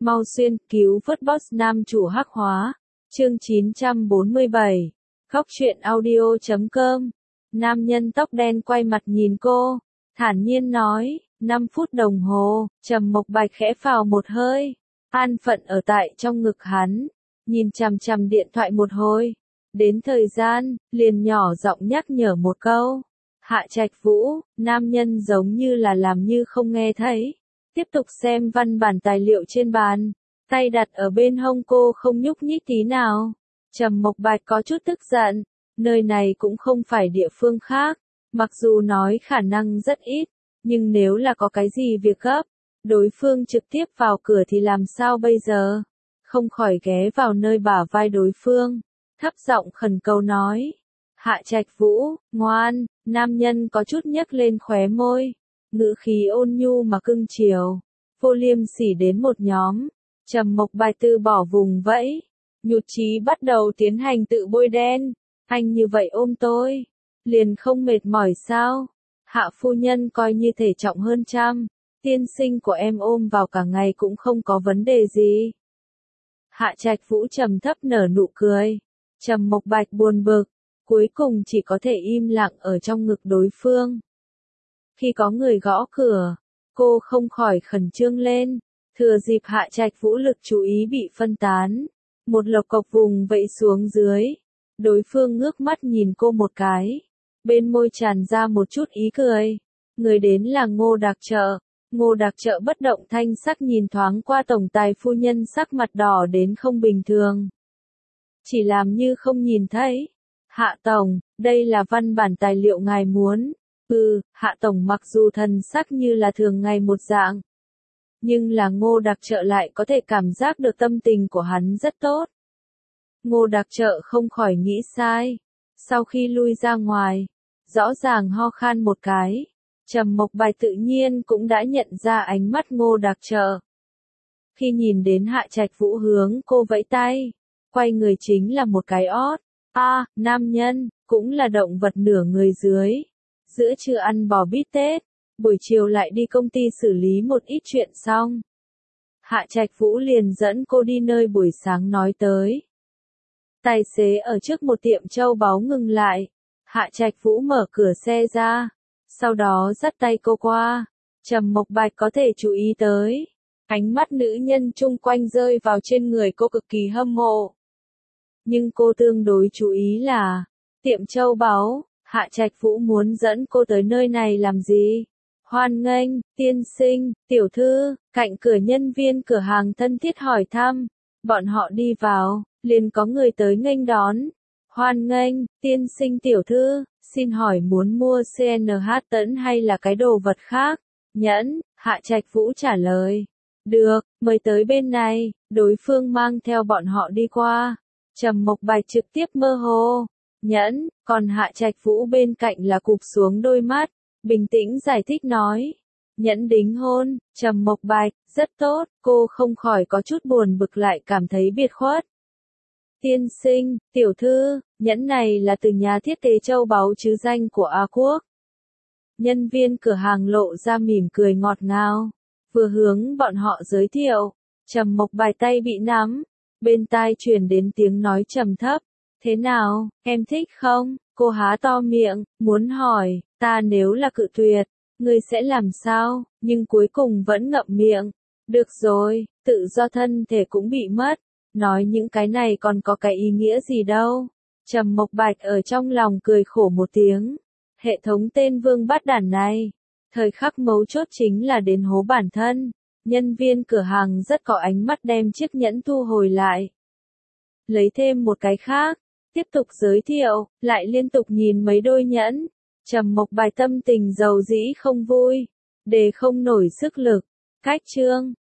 Mau xuyên cứu vớt boss nam chủ hắc hóa. Chương 947. Khóc chuyện audio.com. Nam nhân tóc đen quay mặt nhìn cô, thản nhiên nói, 5 phút đồng hồ, Trầm Mộc Bạch khẽ phào một hơi, an phận ở tại trong ngực hắn, nhìn chằm chằm điện thoại một hồi. Đến thời gian, liền nhỏ giọng nhắc nhở một câu. Hạ Trạch Vũ, nam nhân giống như là làm như không nghe thấy. Tiếp tục xem văn bản tài liệu trên bàn, tay đặt ở bên hông cô không nhúc nhích tí nào. Trầm Mộc Bạch có chút tức giận, nơi này cũng không phải địa phương khác, mặc dù nói khả năng rất ít, nhưng nếu là có cái gì việc gấp, đối phương trực tiếp vào cửa thì làm sao bây giờ? Không khỏi ghé vào nơi bả vai đối phương, thấp giọng khẩn cầu nói. Hạ Trạch Vũ, ngoan, nam nhân có chút nhếch lên khóe môi, ngữ khí ôn nhu mà cưng chiều, vô liêm sỉ đến một nhóm. Trầm Mộc Bạch từ bỏ vùng vẫy, nhụt chí bắt đầu tiến hành tự bôi đen. Anh như vậy ôm tôi, liền không mệt mỏi sao? Hạ phu nhân coi như thể trọng hơn trăm, tiên sinh của em ôm vào cả ngày cũng không có vấn đề gì. Hạ Trạch Vũ trầm thấp nở nụ cười. Trầm Mộc Bạch buồn bực, cuối cùng chỉ có thể im lặng ở trong ngực đối phương. Khi có người gõ cửa, cô không khỏi khẩn trương lên, thừa dịp Hạ Trạch Vũ lực chú ý bị phân tán, một lộc cộc vùng vẫy xuống dưới. Đối phương ngước mắt nhìn cô một cái, bên môi tràn ra một chút ý cười. Người đến là Ngô Đạc Trợ. Ngô Đạc Trợ bất động thanh sắc nhìn thoáng qua tổng tài phu nhân sắc mặt đỏ đến không bình thường. Chỉ làm như không nhìn thấy. Hạ tổng, đây là văn bản tài liệu ngài muốn. Hạ tổng mặc dù thần sắc như là thường ngày một dạng, nhưng là Ngô Đạc Trợ lại có thể cảm giác được tâm tình của hắn rất tốt. Ngô Đạc Trợ không khỏi nghĩ sai. Sau khi lui ra ngoài, rõ ràng ho khan một cái. Trầm Mộc Bạch tự nhiên cũng đã nhận ra ánh mắt Ngô Đạc Trợ. Khi nhìn đến Hạ Trạch Vũ hướng cô vẫy tay, quay người chính là một cái ót. Nam nhân, cũng là động vật nửa người dưới. Giữa trưa ăn bò bít tết, buổi chiều lại đi công ty xử lý một ít chuyện xong. Hạ Trạch Vũ liền dẫn cô đi nơi buổi sáng nói tới. Tài xế ở trước một tiệm châu báu ngừng lại. Hạ Trạch Vũ mở cửa xe ra, sau đó dắt tay cô qua. Trầm Mộc Bạch có thể chú ý tới, ánh mắt nữ nhân chung quanh rơi vào trên người cô cực kỳ hâm mộ. Nhưng cô tương đối chú ý là, tiệm châu báu, Hạ Trạch Vũ muốn dẫn cô tới nơi này làm gì? Hoan nghênh, tiên sinh, tiểu thư, cạnh cửa nhân viên cửa hàng thân thiết hỏi thăm. Bọn họ đi vào, liền có người tới nghênh đón. Hoan nghênh, tiên sinh tiểu thư, xin hỏi muốn mua CNH tẫn hay là cái đồ vật khác? Nhẫn, Hạ Trạch Vũ trả lời. Được, mời tới bên này. Đối phương mang theo bọn họ đi qua. Trầm Mộc Bạch trực tiếp mơ hồ. Nhẫn, còn Hạ Trạch Vũ bên cạnh là cụp xuống đôi mắt, bình tĩnh giải thích nói. Nhẫn đính hôn. Trầm Mộc Bạch, rất tốt. Cô không khỏi có chút buồn bực lại cảm thấy biệt khuất. Tiên sinh, tiểu thư, nhẫn này là từ nhà thiết kế châu báu chứ danh của A Quốc. Nhân viên cửa hàng lộ ra mỉm cười ngọt ngào, vừa hướng bọn họ giới thiệu. Trầm Mộc Bạch tay bị nắm, bên tai truyền đến tiếng nói trầm thấp. Thế nào, em thích không? Cô há to miệng, muốn hỏi, ta nếu là cự tuyệt, ngươi sẽ làm sao? Nhưng cuối cùng vẫn ngậm miệng. Được rồi, tự do thân thể cũng bị mất. Nói những cái này còn có cái ý nghĩa gì đâu. Trầm Mộc Bạch ở trong lòng cười khổ một tiếng. Hệ thống tên vương bát đản này. Thời khắc mấu chốt chính là đến hố bản thân. Nhân viên cửa hàng rất có ánh mắt đem chiếc nhẫn thu hồi lại. Lấy thêm một cái khác. Tiếp tục giới thiệu, lại liên tục nhìn mấy đôi nhẫn. Trầm Mộc Bạch tâm tình giàu dĩ không vui. Để không nổi sức lực. Cách chương.